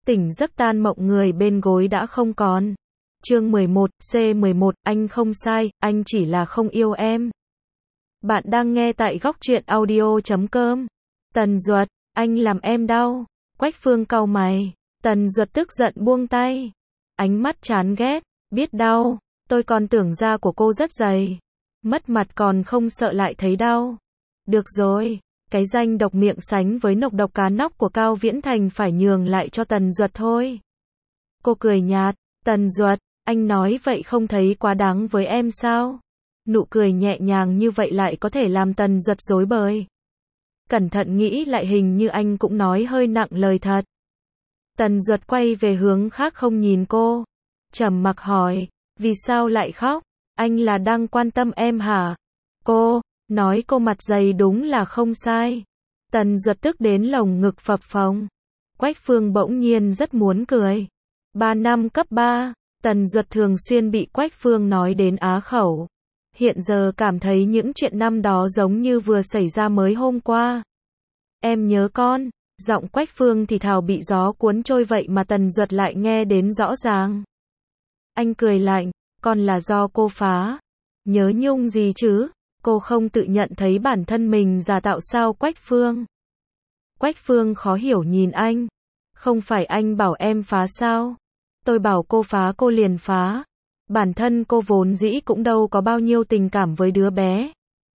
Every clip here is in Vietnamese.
Tỉnh giấc tan mộng người bên gối đã không còn. Chương 11, C11, anh không sai, anh chỉ là không yêu em. Bạn đang nghe tại góc truyện audio.com. Tần Duật, anh làm em đau. Quách Phương cau mày. Tần Duật tức giận buông tay. Ánh mắt chán ghét, biết đau, tôi còn tưởng da của cô rất dày. Mất mặt còn không sợ lại thấy đau. Được rồi, cái danh độc miệng sánh với nọc độc cá nóc của Cao Viễn Thành phải nhường lại cho Tần Duật thôi. Cô cười nhạt, Tần Duật, anh nói vậy không thấy quá đáng với em sao? Nụ cười nhẹ nhàng như vậy lại có thể làm Tần Duật rối bời. Cẩn thận nghĩ lại hình như anh cũng nói hơi nặng lời thật. Tần Duật quay về hướng khác không nhìn cô. Trầm mặc hỏi, vì sao lại khóc? Anh là đang quan tâm em hả? Cô, nói cô mặt dày đúng là không sai. Tần Duật tức đến lồng ngực phập phồng. Quách Phương bỗng nhiên rất muốn cười. 3 năm cấp 3, Tần Duật thường xuyên bị Quách Phương nói đến á khẩu. Hiện giờ cảm thấy những chuyện năm đó giống như vừa xảy ra mới hôm qua. Em nhớ con, giọng Quách Phương thì thào bị gió cuốn trôi vậy mà Tần Duật lại nghe đến rõ ràng. Anh cười lạnh, con là do cô phá. Nhớ nhung gì chứ? Cô không tự nhận thấy bản thân mình giả tạo sao Quách Phương? Quách Phương khó hiểu nhìn anh. Không phải anh bảo em phá sao? Tôi bảo cô phá cô liền phá. Bản thân cô vốn dĩ cũng đâu có bao nhiêu tình cảm với đứa bé.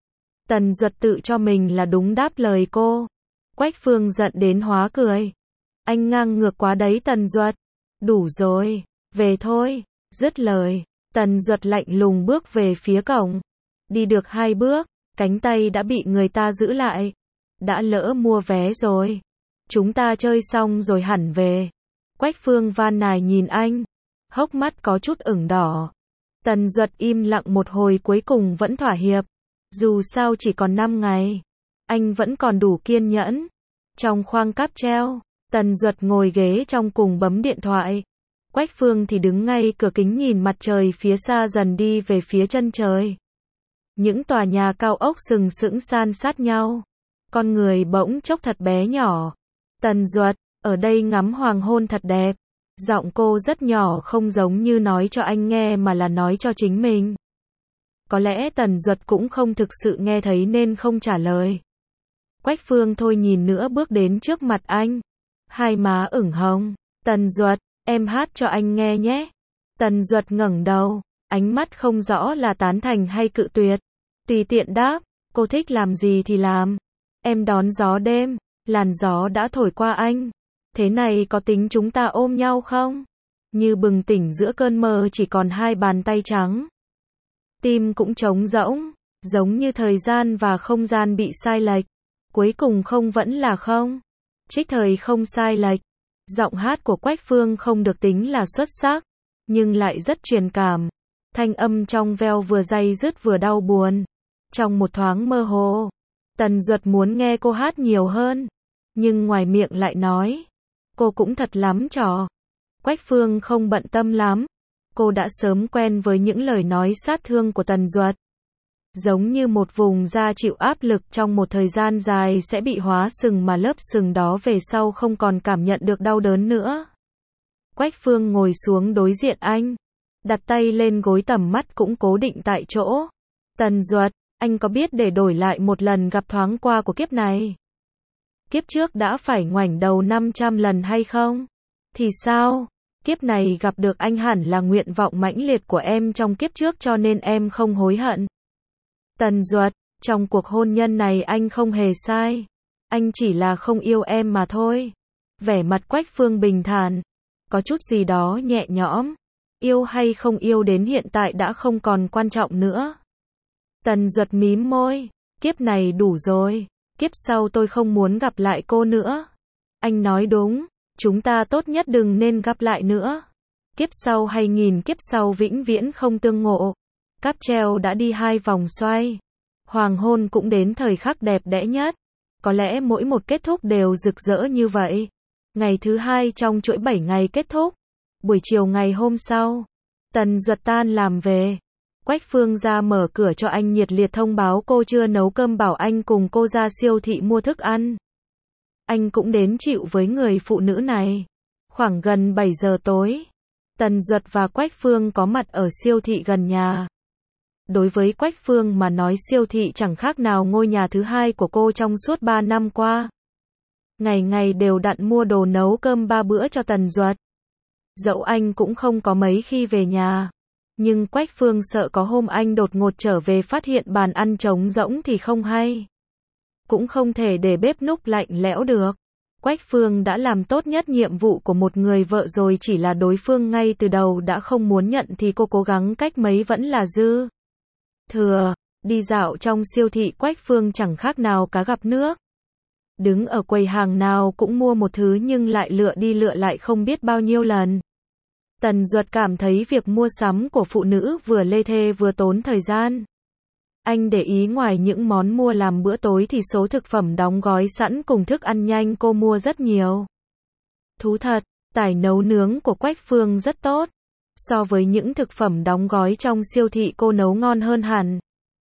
Tần Duật tự cho mình là đúng đáp lời cô. Quách Phương giận đến hóa cười. Anh ngang ngược quá đấy Tần Duật. Đủ rồi, về thôi. Dứt lời, Tần Duật lạnh lùng bước về phía cổng. Đi được 2 bước, cánh tay đã bị người ta giữ lại. Đã lỡ mua vé rồi. Chúng ta chơi xong rồi hẳn về. Quách Phương van nài nhìn anh. Hốc mắt có chút ửng đỏ. Tần Duật im lặng một hồi cuối cùng vẫn thỏa hiệp. Dù sao chỉ còn 5 ngày. Anh vẫn còn đủ kiên nhẫn. Trong khoang cáp treo, Tần Duật ngồi ghế trong cùng bấm điện thoại. Quách Phương thì đứng ngay cửa kính nhìn mặt trời phía xa dần đi về phía chân trời. Những tòa nhà cao ốc sừng sững san sát nhau. Con người bỗng chốc thật bé nhỏ. Tần Duật, ở đây ngắm hoàng hôn thật đẹp. Giọng cô rất nhỏ không giống như nói cho anh nghe mà là nói cho chính mình. Có lẽ Tần Duật cũng không thực sự nghe thấy nên không trả lời. Quách Phương thôi nhìn nữa bước đến trước mặt anh. Hai má ửng hồng. Tần Duật, em hát cho anh nghe nhé. Tần Duật ngẩng đầu, ánh mắt không rõ là tán thành hay cự tuyệt. Tùy tiện đáp, cô thích làm gì thì làm. Em đón gió đêm, làn gió đã thổi qua anh. Thế này có tính chúng ta ôm nhau không? Như bừng tỉnh giữa cơn mơ chỉ còn 2 bàn tay trắng. Tim cũng trống rỗng, giống như thời gian và không gian bị sai lệch. Cuối cùng không vẫn là không. Trích thời không sai lệch. Giọng hát của Quách Phương không được tính là xuất sắc, nhưng lại rất truyền cảm. Thanh âm trong veo vừa day dứt vừa đau buồn. Trong một thoáng mơ hồ, Tần Duật muốn nghe cô hát nhiều hơn, nhưng ngoài miệng lại nói, cô cũng thật lắm trò. Quách Phương không bận tâm lắm. Cô đã sớm quen với những lời nói sát thương của Tần Duật. Giống như một vùng da chịu áp lực trong một thời gian dài sẽ bị hóa sừng mà lớp sừng đó về sau không còn cảm nhận được đau đớn nữa. Quách Phương ngồi xuống đối diện anh. Đặt tay lên gối tầm mắt cũng cố định tại chỗ. Tần Duật, anh có biết để đổi lại một lần gặp thoáng qua của kiếp này? Kiếp trước đã phải ngoảnh đầu 500 lần hay không? Thì sao? Kiếp này gặp được anh hẳn là nguyện vọng mãnh liệt của em trong kiếp trước cho nên em không hối hận. Tần Duật, trong cuộc hôn nhân này anh không hề sai. Anh chỉ là không yêu em mà thôi. Vẻ mặt Quách Phương bình thản. Có chút gì đó nhẹ nhõm. Yêu hay không yêu đến hiện tại đã không còn quan trọng nữa. Tần Duật mím môi. Kiếp này đủ rồi. Kiếp sau tôi không muốn gặp lại cô nữa. Anh nói đúng. Chúng ta tốt nhất đừng nên gặp lại nữa. Kiếp sau hay nghìn kiếp sau vĩnh viễn không tương ngộ. Cáp treo đã đi 2 vòng xoay. Hoàng hôn cũng đến thời khắc đẹp đẽ nhất. Có lẽ mỗi một kết thúc đều rực rỡ như vậy. Ngày thứ 2 trong chuỗi 7 ngày kết thúc. Buổi chiều ngày hôm sau, Tần Duật tan làm về. Quách Phương ra mở cửa cho anh nhiệt liệt thông báo cô chưa nấu cơm bảo anh cùng cô ra siêu thị mua thức ăn. Anh cũng đến chịu với người phụ nữ này. Khoảng gần 7 giờ tối, Tần Duật và Quách Phương có mặt ở siêu thị gần nhà. Đối với Quách Phương mà nói siêu thị chẳng khác nào ngôi nhà thứ hai của cô trong suốt 3 năm qua. Ngày ngày đều đặn mua đồ nấu cơm 3 bữa cho Tần Duật. Dẫu anh cũng không có mấy khi về nhà. Nhưng Quách Phương sợ có hôm anh đột ngột trở về phát hiện bàn ăn trống rỗng thì không hay. Cũng không thể để bếp núc lạnh lẽo được. Quách Phương đã làm tốt nhất nhiệm vụ của một người vợ rồi, chỉ là đối phương ngay từ đầu đã không muốn nhận thì cô cố gắng cách mấy vẫn là dư thừa. Đi dạo trong siêu thị Quách Phương chẳng khác nào cá gặp nước. Đứng ở quầy hàng nào cũng mua một thứ nhưng lại lựa đi lựa lại không biết bao nhiêu lần. Tần Duật cảm thấy việc mua sắm của phụ nữ vừa lê thê vừa tốn thời gian. Anh để ý ngoài những món mua làm bữa tối thì số thực phẩm đóng gói sẵn cùng thức ăn nhanh cô mua rất nhiều. Thú thật, tài nấu nướng của Quách Phương rất tốt. So với những thực phẩm đóng gói trong siêu thị cô nấu ngon hơn hẳn.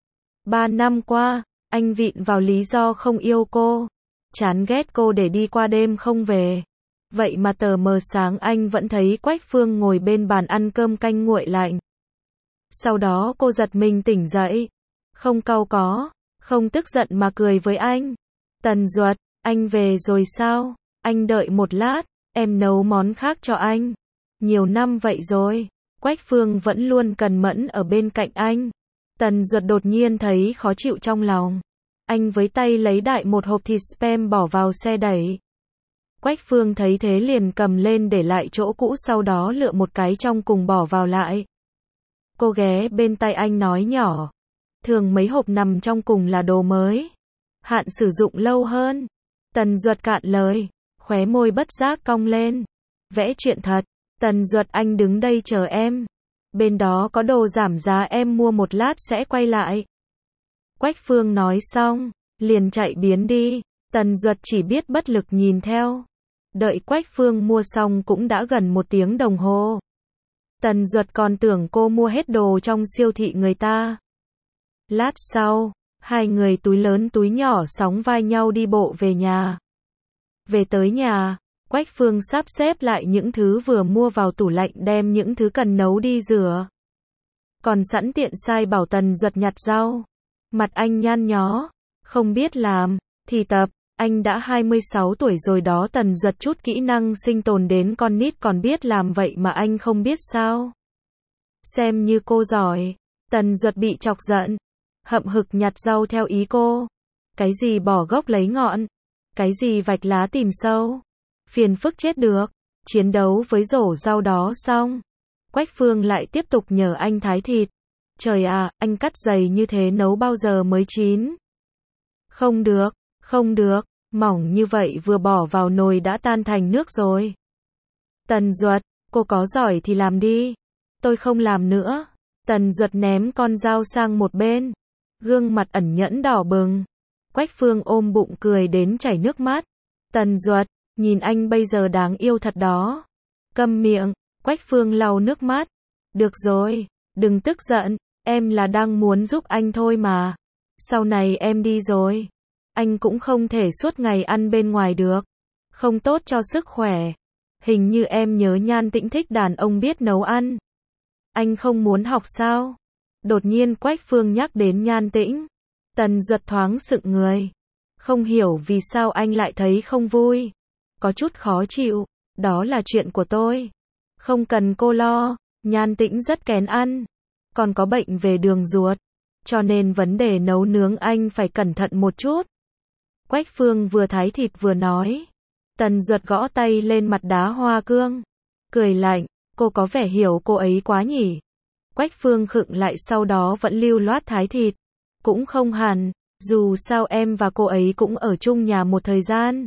3 năm qua, anh vịn vào lý do không yêu cô. Chán ghét cô để đi qua đêm không về. Vậy mà tờ mờ sáng anh vẫn thấy Quách Phương ngồi bên bàn ăn cơm canh nguội lạnh. Sau đó cô giật mình tỉnh dậy. Không cau có, không tức giận mà cười với anh. Tần Duật, anh về rồi sao? Anh đợi một lát, em nấu món khác cho anh. Nhiều năm vậy rồi, Quách Phương vẫn luôn cần mẫn ở bên cạnh anh. Tần Duật đột nhiên thấy khó chịu trong lòng. Anh với tay lấy đại một hộp thịt spam bỏ vào xe đẩy. Quách Phương thấy thế liền cầm lên để lại chỗ cũ, sau đó lựa một cái trong cùng bỏ vào lại. Cô ghé bên tay anh nói nhỏ. Thường mấy hộp nằm trong cùng là đồ mới. Hạn sử dụng lâu hơn. Tần Duật cạn lời. Khóe môi bất giác cong lên. Vẽ chuyện thật. Tần Duật, anh đứng đây chờ em. Bên đó có đồ giảm giá, em mua một lát sẽ quay lại. Quách Phương nói xong, liền chạy biến đi. Tần Duật chỉ biết bất lực nhìn theo. Đợi Quách Phương mua xong cũng đã gần 1 tiếng đồng hồ. Tần Duật còn tưởng cô mua hết đồ trong siêu thị người ta. Lát sau, hai người túi lớn túi nhỏ sóng vai nhau đi bộ về nhà. Về tới nhà, Quách Phương sắp xếp lại những thứ vừa mua vào tủ lạnh, đem những thứ cần nấu đi rửa. Còn sẵn tiện sai bảo Tần Duật nhặt rau. Mặt anh nhăn nhó, không biết làm, thì tập, anh đã 26 tuổi rồi đó. Tần Duật chút kỹ năng sinh tồn đến con nít còn biết làm vậy mà anh không biết sao? Xem như cô giỏi. Tần Duật bị chọc giận, hậm hực nhặt rau theo ý cô. Cái gì bỏ gốc lấy ngọn, cái gì vạch lá tìm sâu. Phiền phức chết được. Chiến đấu với rổ rau đó xong, Quách Phương lại tiếp tục nhờ anh thái thịt. Trời à, anh cắt dày như thế nấu bao giờ mới chín? Không được, không được, mỏng như vậy vừa bỏ vào nồi đã tan thành nước rồi. Tần Duật, cô có giỏi thì làm đi. Tôi không làm nữa. Tần Duật ném con dao sang một bên. Gương mặt ẩn nhẫn đỏ bừng. Quách Phương ôm bụng cười đến chảy nước mắt. Tần Duật, nhìn anh bây giờ đáng yêu thật đó. Câm miệng. Quách Phương lau nước mắt. Được rồi, đừng tức giận. Em là đang muốn giúp anh thôi mà. Sau này em đi rồi, anh cũng không thể suốt ngày ăn bên ngoài được. Không tốt cho sức khỏe. Hình như em nhớ Nhan Tĩnh thích đàn ông biết nấu ăn. Anh không muốn học sao? Đột nhiên Quách Phương nhắc đến Nhan Tĩnh. Tần Duật thoáng sững người. Không hiểu vì sao anh lại thấy không vui. Có chút khó chịu. Đó là chuyện của tôi. Không cần cô lo. Nhan Tĩnh rất kén ăn. Còn có bệnh về đường ruột. Cho nên vấn đề nấu nướng anh phải cẩn thận một chút. Quách Phương vừa thái thịt vừa nói. Tần Duật gõ tay lên mặt đá hoa cương. Cười lạnh, cô có vẻ hiểu cô ấy quá nhỉ. Quách Phương khựng lại, sau đó vẫn lưu loát thái thịt. Cũng không hẳn, dù sao em và cô ấy cũng ở chung nhà một thời gian.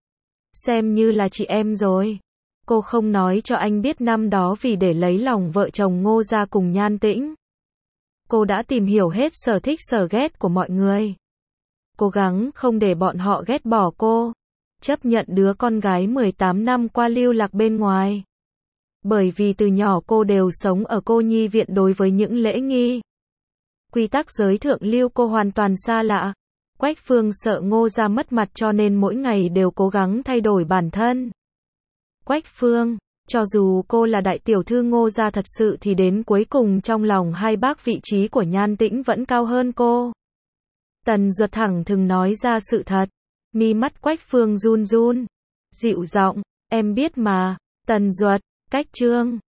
Xem như là chị em rồi. Cô không nói cho anh biết năm đó vì để lấy lòng vợ chồng Ngô gia cùng Nhan Tĩnh. Cô đã tìm hiểu hết sở thích sở ghét của mọi người. Cố gắng không để bọn họ ghét bỏ cô. Chấp nhận đứa con gái 18 năm qua lưu lạc bên ngoài. Bởi vì từ nhỏ cô đều sống ở cô nhi viện, đối với những lễ nghi, quy tắc giới thượng lưu cô hoàn toàn xa lạ. Quách Phương sợ Ngô gia mất mặt cho nên mỗi ngày đều cố gắng thay đổi bản thân. Quách Phương, cho dù cô là đại tiểu thư Ngô gia thật sự thì đến cuối cùng trong lòng hai bác vị trí của Nhan Tĩnh vẫn cao hơn cô. Tần Duật thẳng thừng nói ra sự thật. Mi mắt Quách Phương run run. Dịu giọng, em biết mà. Tần Duật, cách Trương.